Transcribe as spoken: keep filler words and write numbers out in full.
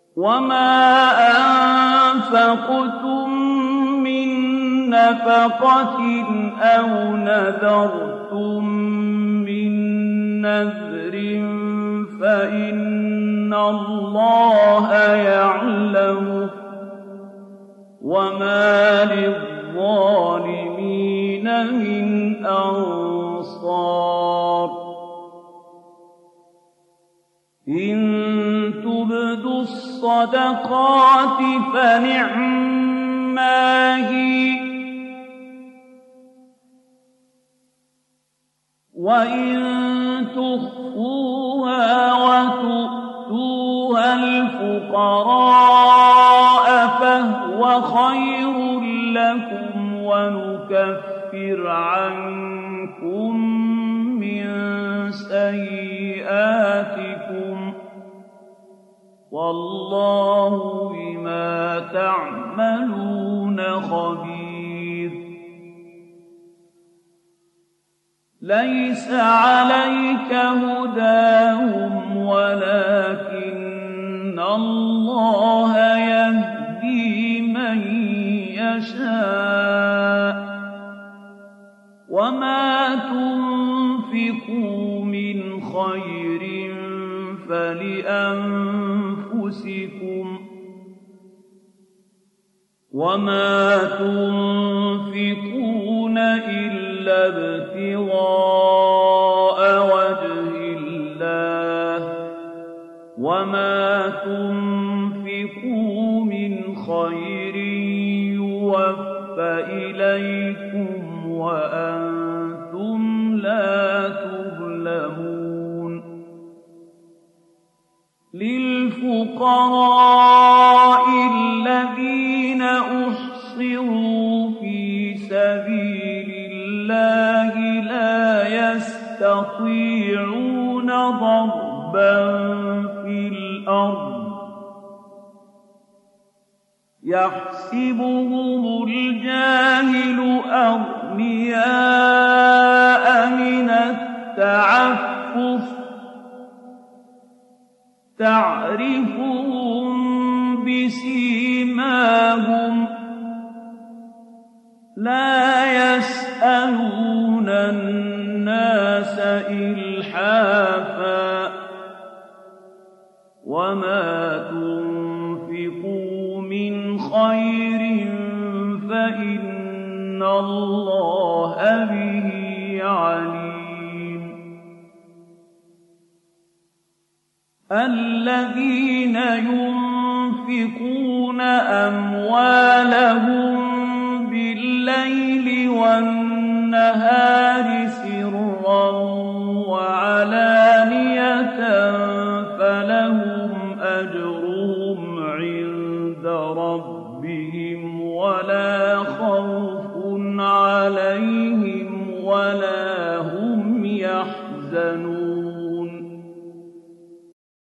وَمَا أَنفَقْتُم مِّن نَّفَقَةٍ أَوْ نَذَرْتُم مِّن نَّذْرٍ فَإِنَّ اللَّهَ يَعْلَمُهُ ۗ وَمَا لِلظَّالِمِينَ مِنْ أَنصَارٍ إِن تُبْدُوا الصَّدَقَاتِ فَنِعِمَّا هِيَ ۖ وَإِن تُخْفُوهَا وَتُؤْتُوهَا الْفُقَرَاءَ فَهُوَ خَيْرٌ لَّكُمْ وَنُكَفِّرْ عَنكُم مِّن سَيِّئَاتِكُمْ ۗ وَاللَّهُ بِمَا تَعْمَلُونَ خَبِيرٌ. لَيْسَ عَلَيْكَ هُدَاهُمْ وَلَٰكِنَّ اللَّهَ يَهْدِي مَن يَشَاءُ ۗ وَمَا تُنفِقُوا مِنْ خَيْرٍ فَلِأَنفُسِكُمْ ۚ وَمَا تُنفِقُونَ إِلَّا ابْتِغَاءَ وَجْهِ اللَّهِ ۚ وَمَا تُنفِقُوا مِنْ خَيْرٍ يُوَفَّ إِلَيْكُمْ وَأَنتُمْ لَا تُظْلَمُونَ. لِلْفُقَرَاءِ الَّذِينَ أُحْصِرُوا فِي سَبِيلِ اللَّهِ لَا يَسْتَطِيعُونَ ضَرْبًا فِي الْأَرْضِ يَحْسِبُهُمُ الْجَاهِلُ أَغْنِيَاءَ مِنَ التَّعَفُّفِ تَعْرِفُهُم بِسِيمَاهُمْ لَا يَسْأَلُونَ النَّاسَ إِلْحَافًا ۗ وَمَا تُنفِقُوا مِنْ خَيْرٍ فَإِنَّ اللَّهَ بِهِ عَلِيمٌ. الَّذِينَ يُنفِقُونَ أَمْوَالَهُم بِاللَّيْلِ وَالنَّهَارِ سِرًّا وَعَلَانِيَةً فَلَهُمْ أَجْرُهُمْ عِندَ رَبِّهِمْ وَلَا خَوْفٌ عَلَيْهِمْ وَلَا هُمْ يَحْزَنُونَ.